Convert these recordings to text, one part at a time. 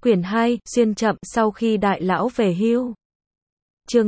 Quyển 2, xuyên chậm sau khi đại lão về hưu. Chương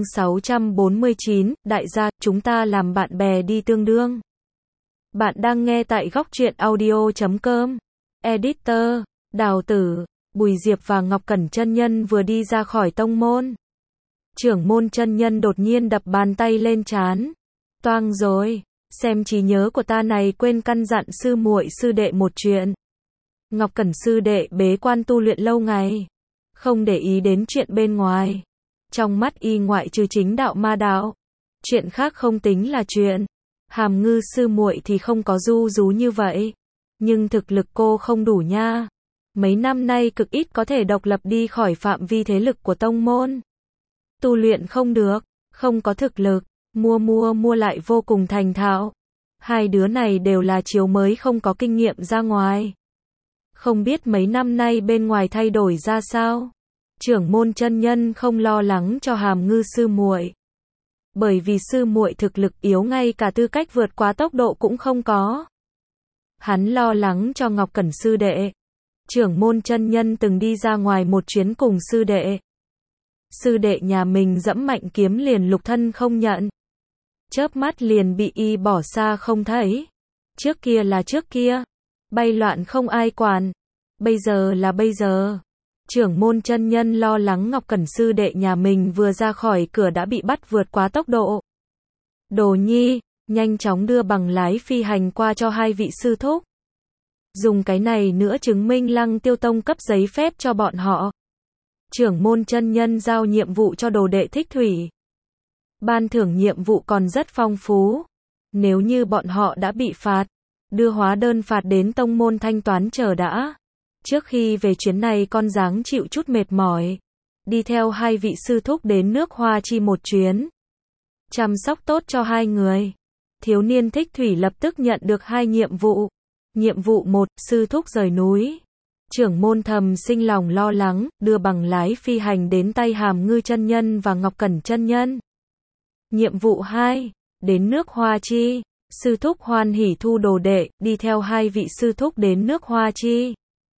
649, đại gia, chúng ta làm bạn bè đi tương đương. Bạn đang nghe tại góc truyện audio.com. Editor, Đào Tử, Bùi Diệp và Ngọc Cẩn chân nhân vừa đi ra khỏi tông môn. Trưởng môn chân nhân đột nhiên đập bàn tay lên trán. Toang rồi, xem trí nhớ của ta này quên căn dặn sư muội sư đệ một chuyện. Ngọc Cẩn sư đệ bế quan tu luyện lâu ngày, không để ý đến chuyện bên ngoài. Trong mắt y ngoại trừ chính đạo ma đạo, chuyện khác không tính là chuyện. Hàm Ngư sư muội thì không có du rú như vậy, nhưng thực lực cô không đủ nha. Mấy năm nay cực ít có thể độc lập đi khỏi phạm vi thế lực của tông môn. Tu luyện không được, không có thực lực, mua lại vô cùng thành thạo. Hai đứa này đều là chiếu mới không có kinh nghiệm ra ngoài. Không biết mấy năm nay bên ngoài thay đổi ra sao. Trưởng môn chân nhân không lo lắng cho Hàm Ngư sư muội, bởi vì sư muội thực lực yếu, ngay cả tư cách vượt quá tốc độ cũng không có. Hắn lo lắng cho Ngọc Cẩn sư đệ. Trưởng môn chân nhân từng đi ra ngoài một chuyến cùng sư đệ. Sư đệ nhà mình dẫm mạnh kiếm liền lục thân không nhận, chớp mắt liền bị y bỏ xa không thấy. Trước kia là trước kia, bay loạn không ai quản. Bây giờ là bây giờ. Trưởng môn chân nhân lo lắng Ngọc Cẩn sư đệ nhà mình vừa ra khỏi cửa đã bị bắt vượt quá tốc độ. Đồ nhi, nhanh chóng đưa bằng lái phi hành qua cho hai vị sư thúc. Dùng cái này nữa chứng minh Lăng Tiêu Tông cấp giấy phép cho bọn họ. Trưởng môn chân nhân giao nhiệm vụ cho đồ đệ Thích Thủy. Ban thưởng nhiệm vụ còn rất phong phú. Nếu như bọn họ đã bị phạt, đưa hóa đơn phạt đến tông môn thanh toán chờ đã. Trước khi về chuyến này con dáng chịu chút mệt mỏi, đi theo hai vị sư thúc đến nước Hoa Chi một chuyến, chăm sóc tốt cho hai người. Thiếu niên Thích Thủy lập tức nhận được hai nhiệm vụ. Nhiệm vụ 1, sư thúc rời núi. Trưởng môn thầm sinh lòng lo lắng, đưa bằng lái phi hành đến tay Hàm Ngư chân nhân và Ngọc Cẩn chân nhân. Nhiệm vụ 2, đến nước Hoa Chi. Sư thúc hoan hỉ thu đồ đệ, đi theo hai vị sư thúc đến nước Hoa Chi,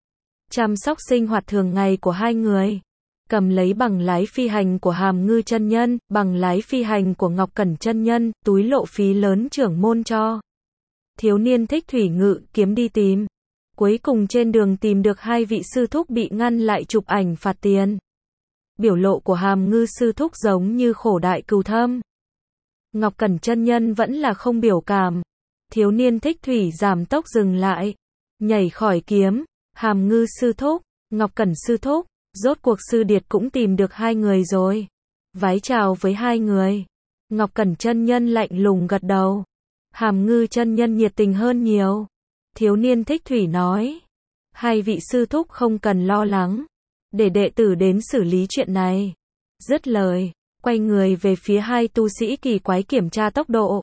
chăm sóc sinh hoạt thường ngày của hai người. Cầm lấy bằng lái phi hành của Hàm Ngư chân nhân, bằng lái phi hành của Ngọc Cẩn chân nhân, túi lộ phí lớn trưởng môn cho. Thiếu niên Thích Thủy ngự kiếm đi tìm. Cuối cùng trên đường tìm được hai vị sư thúc bị ngăn lại chụp ảnh phạt tiền. Biểu lộ của Hàm Ngư sư thúc giống như khổ đại cừu thâm. Ngọc Cẩn chân nhân vẫn là không biểu cảm. Thiếu niên Thích Thủy giảm tốc dừng lại, nhảy khỏi kiếm. Hàm Ngư sư thúc, Ngọc Cẩn sư thúc, rốt cuộc sư điệt cũng tìm được hai người rồi. Vái chào với hai người. Ngọc Cẩn chân nhân lạnh lùng gật đầu. Hàm Ngư chân nhân nhiệt tình hơn nhiều. Thiếu niên Thích Thủy nói, hai vị sư thúc không cần lo lắng, để đệ tử đến xử lý chuyện này. Dứt lời, quay người về phía hai tu sĩ kỳ quái kiểm tra tốc độ.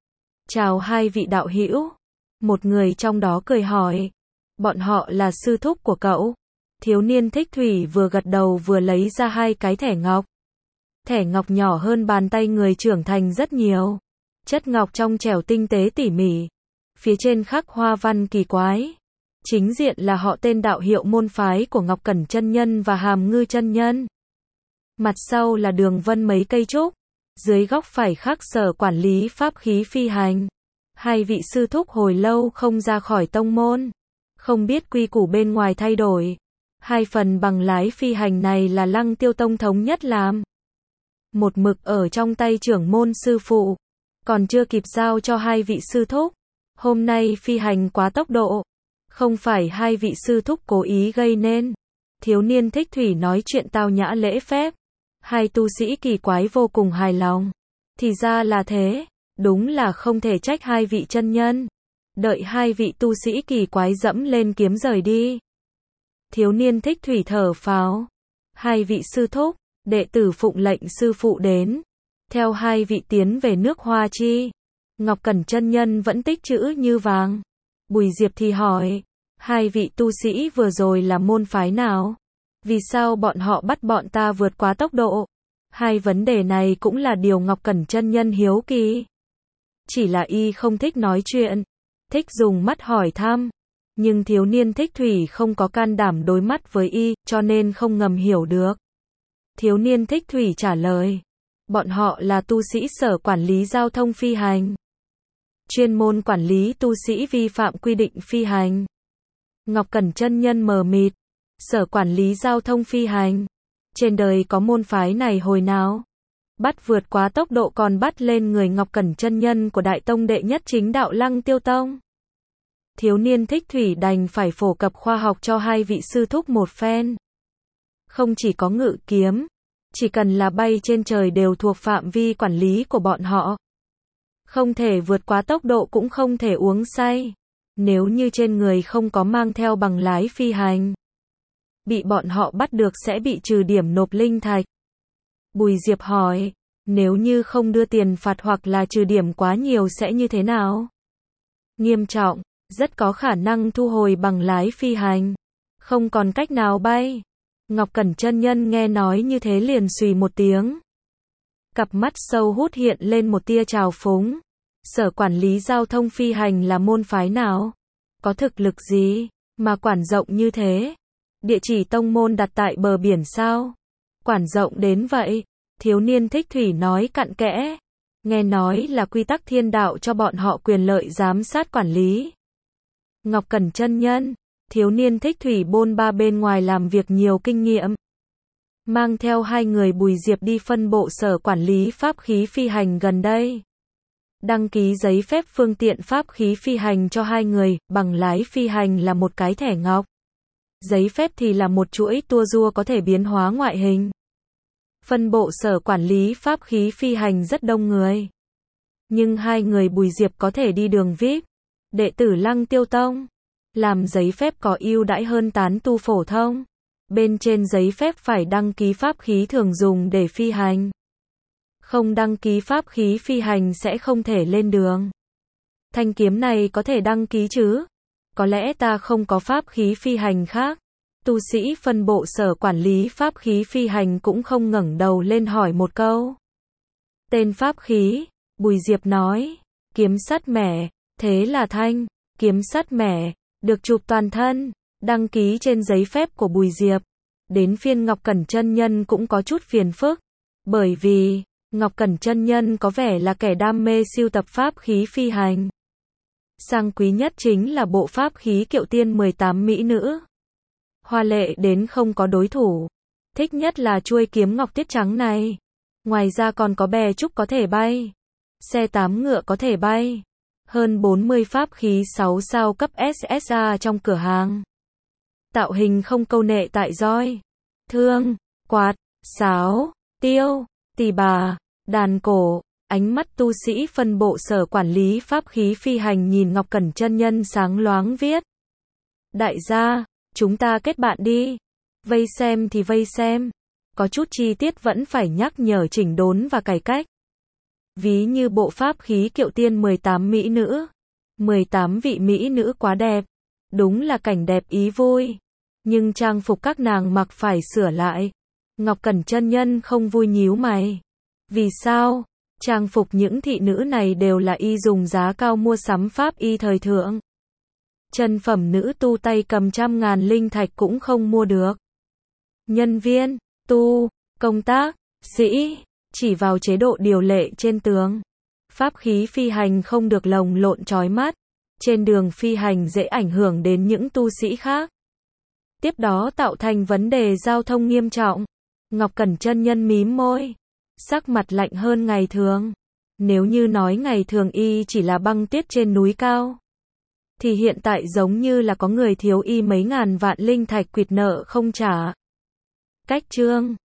Chào hai vị đạo hữu. Một người trong đó cười hỏi, bọn họ là sư thúc của cậu? Thiếu niên Thích Thủy vừa gật đầu vừa lấy ra hai cái thẻ ngọc. Thẻ ngọc nhỏ hơn bàn tay người trưởng thành rất nhiều. Chất ngọc trong trẻo tinh tế tỉ mỉ. Phía trên khắc hoa văn kỳ quái. Chính diện là họ tên đạo hiệu môn phái của Ngọc Cẩn chân nhân và Hàm Ngư chân nhân. Mặt sau là đường vân mấy cây trúc. Dưới góc phải khắc sở quản lý pháp khí phi hành. Hai vị sư thúc hồi lâu không ra khỏi tông môn, không biết quy củ bên ngoài thay đổi. Hai phần bằng lái phi hành này là Lăng Tiêu Tông thống nhất làm. Một mực ở trong tay trưởng môn sư phụ, còn chưa kịp giao cho hai vị sư thúc. Hôm nay phi hành quá tốc độ, không phải hai vị sư thúc cố ý gây nên. Thiếu niên Thích Thủy nói chuyện tao nhã lễ phép. Hai tu sĩ kỳ quái vô cùng hài lòng. Thì ra là thế, đúng là không thể trách hai vị chân nhân. Đợi hai vị tu sĩ kỳ quái dẫm lên kiếm rời đi. Thiếu niên Thích Thủy thở phào. Hai vị sư thúc, đệ tử phụng lệnh sư phụ đến. Theo hai vị tiến về nước Hoa Chi. Ngọc Cẩn chân nhân vẫn tích trữ như vàng. Bùi Diệp thì hỏi, hai vị tu sĩ vừa rồi là môn phái nào? Vì sao bọn họ bắt bọn ta vượt quá tốc độ? Hai vấn đề này cũng là điều Ngọc Cẩn chân nhân hiếu kỳ. Chỉ là y không thích nói chuyện, thích dùng mắt hỏi thăm. Nhưng thiếu niên Thích Thủy không có can đảm đối mắt với y, cho nên không ngầm hiểu được. Thiếu niên Thích Thủy trả lời. Bọn họ là tu sĩ sở quản lý giao thông phi hành. Chuyên môn quản lý tu sĩ vi phạm quy định phi hành. Ngọc Cẩn chân nhân mờ mịt. Sở quản lý giao thông phi hành. Trên đời có môn phái này hồi nào? Bắt vượt quá tốc độ còn bắt lên người Ngọc Cẩn chân nhân của Đại Tông đệ nhất chính đạo Lăng Tiêu Tông. Thiếu niên Thích Thủy đành phải phổ cập khoa học cho hai vị sư thúc một phen. Không chỉ có ngự kiếm, chỉ cần là bay trên trời đều thuộc phạm vi quản lý của bọn họ. Không thể vượt quá tốc độ cũng không thể uống say. Nếu như trên người không có mang theo bằng lái phi hành, bị bọn họ bắt được sẽ bị trừ điểm nộp linh thạch. Bùi Diệp hỏi, nếu như không đưa tiền phạt hoặc là trừ điểm quá nhiều sẽ như thế nào? Nghiêm trọng, rất có khả năng thu hồi bằng lái phi hành. Không còn cách nào bay. Ngọc Cẩn chân nhân nghe nói như thế liền xùy một tiếng. Cặp mắt sâu hút hiện lên một tia trào phúng. Sở quản lý giao thông phi hành là môn phái nào? Có thực lực gì mà quản rộng như thế? Địa chỉ tông môn đặt tại bờ biển sao? Quản rộng đến vậy? Thiếu niên Thích Thủy nói cặn kẽ. Nghe nói là quy tắc thiên đạo cho bọn họ quyền lợi giám sát quản lý. Ngọc Cẩn chân nhân, thiếu niên Thích Thủy bôn ba bên ngoài làm việc nhiều kinh nghiệm. Mang theo hai người Bùi Diệp đi phân bộ sở quản lý pháp khí phi hành gần đây. Đăng ký giấy phép phương tiện pháp khí phi hành cho hai người, bằng lái phi hành là một cái thẻ ngọc. Giấy phép thì là một chuỗi tua rua có thể biến hóa ngoại hình. Phân bộ sở quản lý pháp khí phi hành rất đông người. Nhưng hai người Bùi Diệp có thể đi đường VIP. Đệ tử Lăng Tiêu Tông. Làm giấy phép có ưu đãi hơn tán tu phổ thông. Bên trên giấy phép phải đăng ký pháp khí thường dùng để phi hành. Không đăng ký pháp khí phi hành sẽ không thể lên đường. Thanh kiếm này có thể đăng ký chứ? Có lẽ ta không có pháp khí phi hành khác. Tu sĩ phân bộ sở quản lý pháp khí phi hành cũng không ngẩng đầu lên hỏi một câu. Tên pháp khí, Bùi Diệp nói, kiếm sắt mẻ, thế là thanh, kiếm sắt mẻ, được chụp toàn thân, đăng ký trên giấy phép của Bùi Diệp. Đến phiên Ngọc Cẩn chân nhân cũng có chút phiền phức, bởi vì Ngọc Cẩn chân nhân có vẻ là kẻ đam mê sưu tập pháp khí phi hành. Sang quý nhất chính là bộ pháp khí Kiệu Tiên 18 mỹ nữ. Hoa lệ đến không có đối thủ. Thích nhất là chuôi kiếm ngọc tiết trắng này. Ngoài ra còn có bè trúc có thể bay. Xe 8 ngựa có thể bay. Hơn 40 pháp khí 6 sao cấp SSA trong cửa hàng. Tạo hình không câu nệ tại roi, thương, quạt, sáo, tiêu, tỳ bà, đàn cổ. Ánh mắt tu sĩ phân bộ sở quản lý pháp khí phi hành nhìn Ngọc Cẩn chân nhân sáng loáng viết. Đại gia, chúng ta kết bạn đi. Vây xem thì vây xem. Có chút chi tiết vẫn phải nhắc nhở chỉnh đốn và cải cách. Ví như bộ pháp khí Kiệu Tiên 18 mỹ nữ. 18 vị mỹ nữ quá đẹp. Đúng là cảnh đẹp ý vui. Nhưng trang phục các nàng mặc phải sửa lại. Ngọc Cẩn chân nhân không vui nhíu mày. Vì sao? Trang phục những thị nữ này đều là y dùng giá cao mua sắm pháp y thời thượng. Chân phẩm nữ tu tay cầm 100.000 linh thạch cũng không mua được. Nhân viên, tu, công tác, sĩ, chỉ vào chế độ điều lệ trên tường. Pháp khí phi hành không được lồng lộn chói mắt. Trên đường phi hành dễ ảnh hưởng đến những tu sĩ khác. Tiếp đó tạo thành vấn đề giao thông nghiêm trọng. Ngọc Cẩn chân nhân mím môi. Sắc mặt lạnh hơn ngày thường. Nếu như nói ngày thường y chỉ là băng tuyết trên núi cao, thì hiện tại giống như là có người thiếu y mấy ngàn vạn linh thạch quỵt nợ không trả. Cách chương